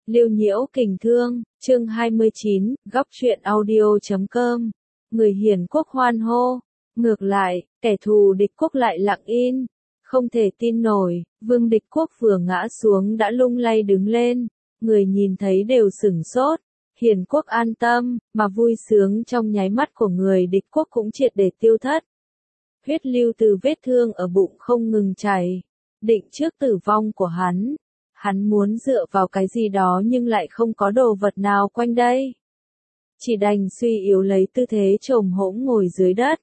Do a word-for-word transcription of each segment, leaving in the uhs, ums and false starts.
Lưu Nhiễu Kình Thương, chương hai mươi chín, góc truyện audio chấm com. Người hiền quốc hoan hô. Ngược lại, kẻ thù địch quốc lại lặng im. Không thể tin nổi, vương địch quốc vừa ngã xuống đã lung lay đứng lên. Người nhìn thấy đều sửng sốt. Hiền quốc an tâm, mà vui sướng trong nháy mắt của người địch quốc cũng triệt để tiêu thất. Huyết lưu từ vết thương ở bụng không ngừng chảy. Định trước tử vong của hắn. Hắn muốn dựa vào cái gì đó nhưng lại không có đồ vật nào quanh đây. Chỉ đành suy yếu lấy tư thế chồm hỗn ngồi dưới đất.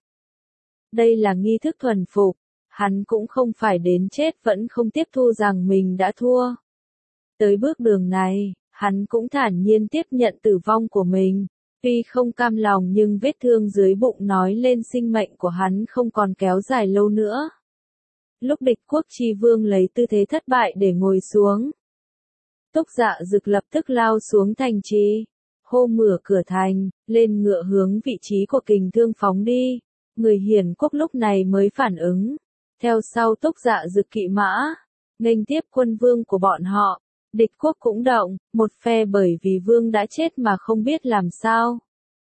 Đây là nghi thức thuần phục. Hắn cũng không phải đến chết vẫn không tiếp thu rằng mình đã thua. Tới bước đường này, hắn cũng thản nhiên tiếp nhận tử vong của mình. Tuy không cam lòng nhưng vết thương dưới bụng nói lên sinh mệnh của hắn không còn kéo dài lâu nữa. Lúc địch quốc chi vương lấy tư thế thất bại để ngồi xuống. Túc Dạ Dực lập tức lao xuống thành trì, hô mở cửa thành, lên ngựa hướng vị trí của Kình Thương phóng đi. Người hiền quốc lúc này mới phản ứng, theo sau Túc Dạ Dực kỵ mã, nghênh tiếp quân vương của bọn họ. Địch quốc cũng động, một phe bởi vì vương đã chết mà không biết làm sao.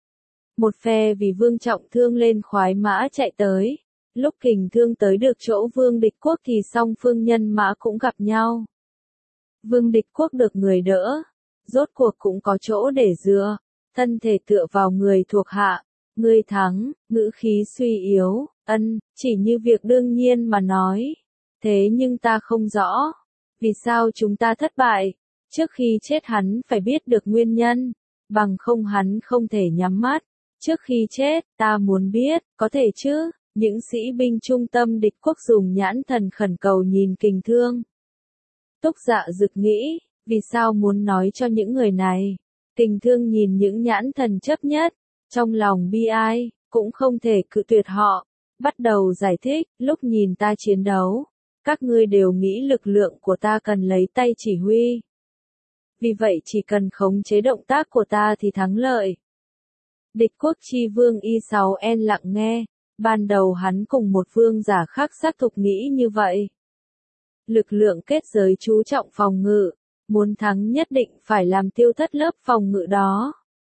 Một phe vì vương trọng thương lên khoái mã chạy tới. Lúc Kình Thương tới được chỗ vương địch quốc thì song phương nhân mã cũng gặp nhau. Vương địch quốc được người đỡ, rốt cuộc cũng có chỗ để dựa, thân thể tựa vào người thuộc hạ. Ngươi thắng, ngữ khí suy yếu, ân, chỉ như việc đương nhiên mà nói. Thế nhưng ta không rõ, vì sao chúng ta thất bại, trước khi chết hắn phải biết được nguyên nhân, bằng không hắn không thể nhắm mắt. Trước khi chết, ta muốn biết, có thể chứ? Những sĩ binh trung tâm địch quốc dùng nhãn thần khẩn cầu nhìn Kình Thương. Túc Dạ Dực nghĩ, vì sao muốn nói cho những người này? Kình Thương nhìn những nhãn thần chấp nhất, trong lòng bi ai, cũng không thể cự tuyệt họ. Bắt đầu giải thích, lúc nhìn ta chiến đấu, các ngươi đều nghĩ lực lượng của ta cần lấy tay chỉ huy. Vì vậy chỉ cần khống chế động tác của ta thì thắng lợi. Địch quốc chi vương Y sáu N lặng nghe. Ban đầu hắn cùng một vương giả khác xác thực nghĩ như vậy. Lực lượng kết giới chú trọng phòng ngự, muốn thắng nhất định phải làm tiêu thất lớp phòng ngự đó.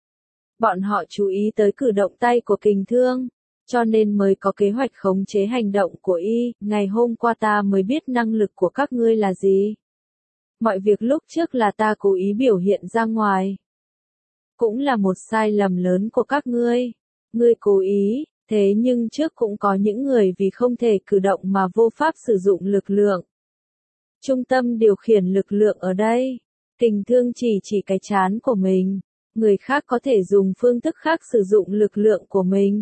Bọn họ chú ý tới cử động tay của Kình Thương, cho nên mới có kế hoạch khống chế hành động của y. Ngày hôm qua ta mới biết năng lực của các ngươi là gì. Mọi việc lúc trước là ta cố ý biểu hiện ra ngoài. Cũng là một sai lầm lớn của các ngươi. Ngươi cố ý. Thế nhưng trước cũng có những người vì không thể cử động mà vô pháp sử dụng lực lượng. Trung tâm điều khiển lực lượng ở đây, Kình Thương chỉ chỉ cái trán của mình, người khác có thể dùng phương thức khác sử dụng lực lượng của mình.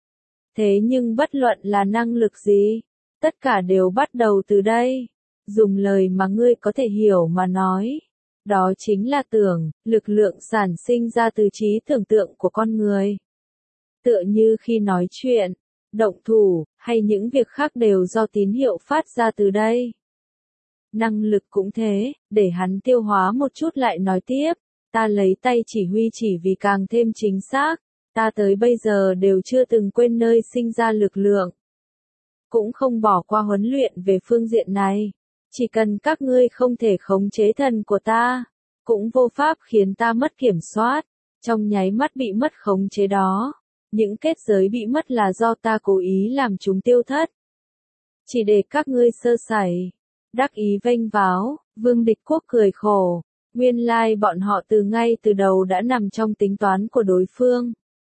Thế nhưng bất luận là năng lực gì, tất cả đều bắt đầu từ đây. Dùng lời mà ngươi có thể hiểu mà nói, đó chính là tưởng, lực lượng sản sinh ra từ trí tưởng tượng của con người. Tựa như khi nói chuyện, động thủ, hay những việc khác đều do tín hiệu phát ra từ đây. Năng lực cũng thế, để hắn tiêu hóa một chút lại nói tiếp, ta lấy tay chỉ huy chỉ vì càng thêm chính xác, ta tới bây giờ đều chưa từng quên nơi sinh ra lực lượng. Cũng không bỏ qua huấn luyện về phương diện này, chỉ cần các ngươi không thể khống chế thần của ta, cũng vô pháp khiến ta mất kiểm soát, trong nháy mắt bị mất khống chế đó. Những kết giới bị mất là do ta cố ý làm chúng tiêu thất. Chỉ để các ngươi sơ sẩy. Đắc ý vênh váo, vương địch quốc cười khổ. Nguyên lai bọn họ từ ngay từ đầu đã nằm trong tính toán của đối phương.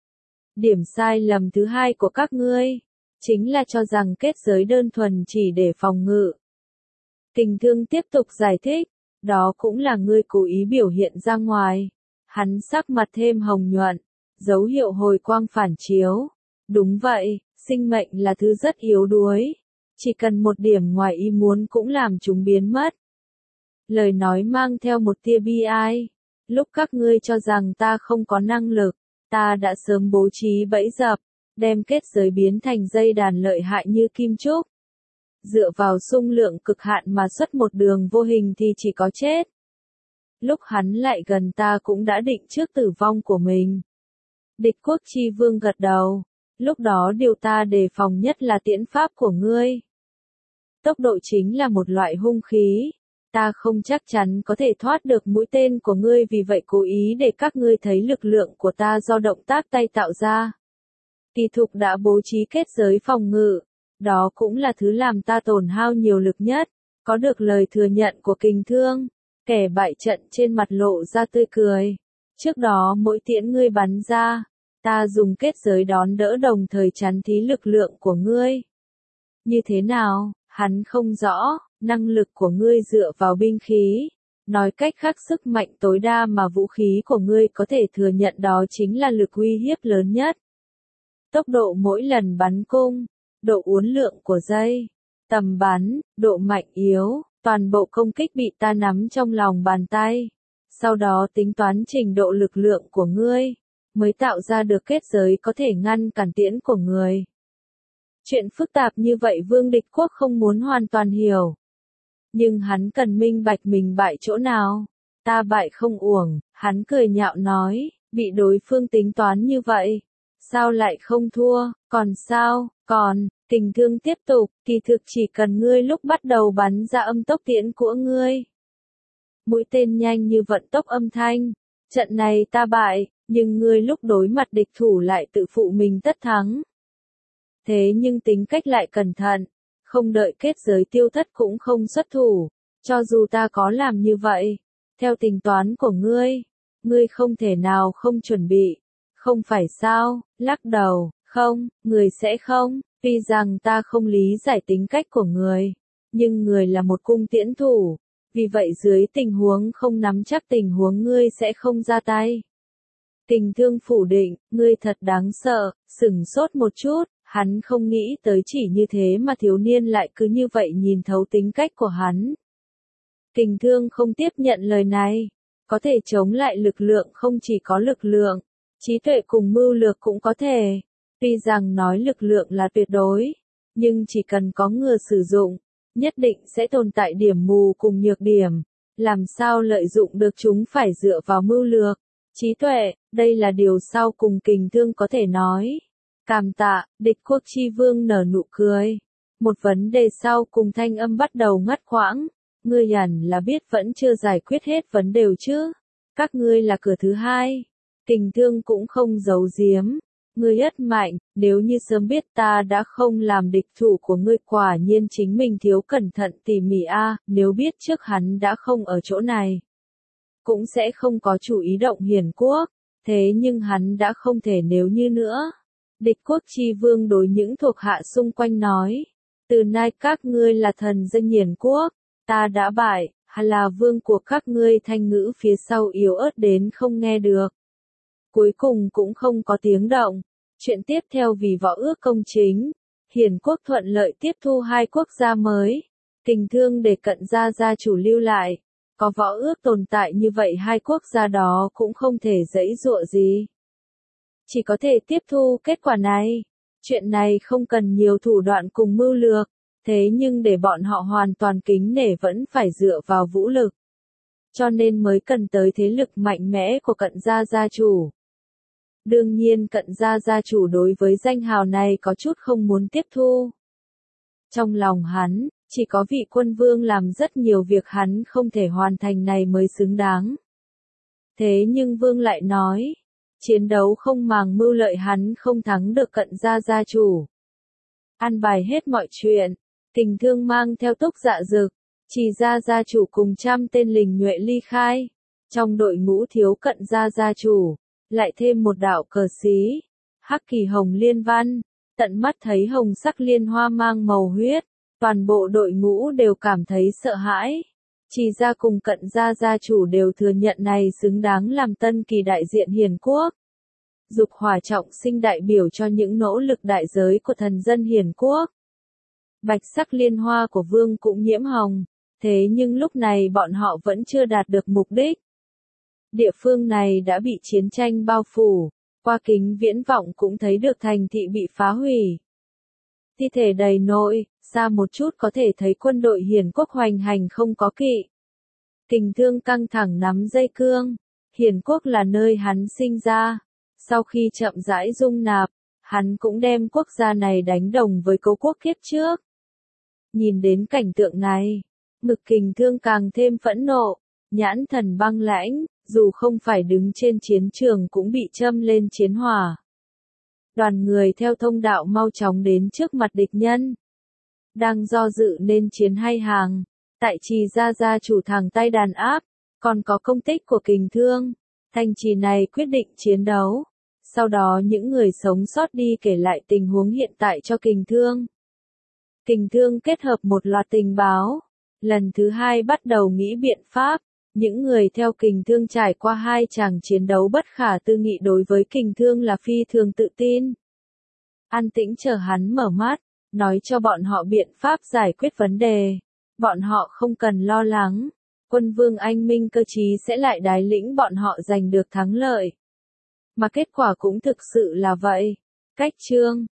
Điểm sai lầm thứ hai của các ngươi, chính là cho rằng kết giới đơn thuần chỉ để phòng ngự. Kình Thương tiếp tục giải thích, đó cũng là ngươi cố ý biểu hiện ra ngoài. Hắn sắc mặt thêm hồng nhuận. Dấu hiệu hồi quang phản chiếu. Đúng vậy, sinh mệnh là thứ rất yếu đuối. Chỉ cần một điểm ngoài ý muốn cũng làm chúng biến mất. Lời nói mang theo một tia bi ai. Lúc các ngươi cho rằng ta không có năng lực, ta đã sớm bố trí bẫy dập, đem kết giới biến thành dây đàn lợi hại như kim trúc. Dựa vào xung lượng cực hạn mà xuất một đường vô hình thì chỉ có chết. Lúc hắn lại gần ta cũng đã định trước tử vong của mình. Địch quốc chi vương gật đầu, lúc đó điều ta đề phòng nhất là tiễn pháp của ngươi. Tốc độ chính là một loại hung khí, ta không chắc chắn có thể thoát được mũi tên của ngươi, vì vậy cố ý để các ngươi thấy lực lượng của ta do động tác tay tạo ra. Kỳ thục đã bố trí kết giới phòng ngự, đó cũng là thứ làm ta tổn hao nhiều lực nhất. Có được lời thừa nhận của Kình Thương, kẻ bại trận trên mặt lộ ra tươi cười. Trước đó mỗi tiễn ngươi bắn ra, ta dùng kết giới đón đỡ đồng thời chắn thí lực lượng của ngươi. Như thế nào, hắn không rõ, năng lực của ngươi dựa vào binh khí. Nói cách khác, sức mạnh tối đa mà vũ khí của ngươi có thể thừa nhận đó chính là lực uy hiếp lớn nhất. Tốc độ mỗi lần bắn cung, độ uốn lượn của dây, tầm bắn, độ mạnh yếu, toàn bộ công kích bị ta nắm trong lòng bàn tay. Sau đó tính toán trình độ lực lượng của ngươi, mới tạo ra được kết giới có thể ngăn cản tiễn của người. Chuyện phức tạp như vậy Vương Địch Quốc không muốn hoàn toàn hiểu. Nhưng hắn cần minh bạch mình bại chỗ nào. Ta bại không uổng, hắn cười nhạo nói, bị đối phương tính toán như vậy. Sao lại không thua, còn sao, còn, Kình Thương tiếp tục, kỳ thực chỉ cần ngươi lúc bắt đầu bắn ra âm tốc tiễn của ngươi. Mũi tên nhanh như vận tốc âm thanh, trận này ta bại, nhưng ngươi lúc đối mặt địch thủ lại tự phụ mình tất thắng. Thế nhưng tính cách lại cẩn thận, không đợi kết giới tiêu thất cũng không xuất thủ, cho dù ta có làm như vậy, theo tính toán của ngươi, ngươi không thể nào không chuẩn bị, không phải sao, lắc đầu, không, người sẽ không, tuy rằng ta không lý giải tính cách của người, nhưng người là một cung tiễn thủ, vì vậy dưới tình huống không nắm chắc tình huống ngươi sẽ không ra tay. Kình Thương phủ định, ngươi thật đáng sợ, sửng sốt một chút. Hắn không nghĩ tới chỉ như thế mà thiếu niên lại cứ như vậy nhìn thấu tính cách của hắn. Kình Thương không tiếp nhận lời này. Có thể chống lại lực lượng không chỉ có lực lượng, trí tuệ cùng mưu lược cũng có thể. Tuy rằng nói lực lượng là tuyệt đối, nhưng chỉ cần có người sử dụng, nhất định sẽ tồn tại điểm mù cùng nhược điểm. Làm sao lợi dụng được chúng phải dựa vào mưu lược, trí tuệ, đây là điều sau cùng Kình Thương có thể nói. Cảm tạ, Địch Quốc Chi Vương nở nụ cười. Một vấn đề sau cùng thanh âm bắt đầu ngắt quãng. Ngươi hẳn là biết vẫn chưa giải quyết hết vấn đề chứ. Các ngươi là cửa thứ hai. Kình Thương cũng không giấu giếm. Ngươi rất mạnh, nếu như sớm biết ta đã không làm địch thủ của ngươi, quả nhiên chính mình thiếu cẩn thận tỉ mỉ a, nếu biết trước hắn đã không ở chỗ này. Cũng sẽ không có chủ ý động Hiền Quốc. Thế nhưng hắn đã không thể nếu như nữa. Địch Quốc Chi Vương đối những thuộc hạ xung quanh nói, từ nay các ngươi là thần dân Hiền Quốc, ta đã bại, hay là vương của các ngươi. Thanh ngữ phía sau yếu ớt đến không nghe được. Cuối cùng cũng không có tiếng động. Chuyện tiếp theo vì võ ước công chính, Hiền Quốc thuận lợi tiếp thu hai quốc gia mới. Kình Thương để Cận gia gia chủ lưu lại. Có võ ước tồn tại như vậy hai quốc gia đó cũng không thể giãy giụa gì. Chỉ có thể tiếp thu kết quả này. Chuyện này không cần nhiều thủ đoạn cùng mưu lược, thế nhưng để bọn họ hoàn toàn kính nể vẫn phải dựa vào vũ lực. Cho nên mới cần tới thế lực mạnh mẽ của Cận gia gia chủ. Đương nhiên Cận gia gia chủ đối với danh hào này có chút không muốn tiếp thu. Trong lòng hắn, chỉ có vị quân vương làm rất nhiều việc hắn không thể hoàn thành này mới xứng đáng. Thế nhưng vương lại nói, chiến đấu không màng mưu lợi hắn không thắng được Cận gia gia chủ. An bài hết mọi chuyện, Kình Thương mang theo Túc Dạ Dực, Trì gia gia chủ cùng trăm tên lính nhuệ ly khai. Trong đội ngũ thiếu Cận gia gia chủ, lại thêm một đạo cờ xí, hắc kỳ hồng liên văn, tận mắt thấy hồng sắc liên hoa mang màu huyết, toàn bộ đội ngũ đều cảm thấy sợ hãi. Trì gia cùng Cận gia gia chủ đều thừa nhận này xứng đáng làm tân kỳ đại diện Hiền Quốc. Dục hỏa trọng sinh đại biểu cho những nỗ lực đại giới của thần dân Hiền Quốc. Bạch sắc liên hoa của vương cũng nhiễm hồng, thế nhưng lúc này bọn họ vẫn chưa đạt được mục đích. Địa phương này đã bị chiến tranh bao phủ, qua kính viễn vọng cũng thấy được thành thị bị phá hủy. Thi thể đầy nội, xa một chút có thể thấy quân đội Hiền Quốc hoành hành không có kỵ. Kình Thương căng thẳng nắm dây cương, Hiền Quốc là nơi hắn sinh ra. Sau khi chậm rãi dung nạp, hắn cũng đem quốc gia này đánh đồng với cấu quốc kiếp trước. Nhìn đến cảnh tượng này, Ngực Kình Thương càng thêm phẫn nộ, nhãn thần băng lãnh, dù không phải đứng trên chiến trường cũng bị châm lên chiến hỏa. Đoàn người theo thông đạo mau chóng đến trước mặt địch nhân. Đang do dự nên chiến hay hàng, tại Trì gia gia chủ thẳng tay đàn áp, còn có công tích của Kình Thương. Thành trì này quyết định chiến đấu. Sau đó những người sống sót đi kể lại tình huống hiện tại cho Kình Thương. Kình Thương kết hợp một loạt tình báo. Lần thứ hai bắt đầu nghĩ biện pháp. Những người theo Kình Thương trải qua hai chàng chiến đấu bất khả tư nghị đối với Kình Thương là phi thường tự tin. An tĩnh chờ hắn mở mắt, nói cho bọn họ biện pháp giải quyết vấn đề. Bọn họ không cần lo lắng. Quân vương anh minh cơ trí sẽ lại đái lĩnh bọn họ giành được thắng lợi. Mà kết quả cũng thực sự là vậy. Cách chương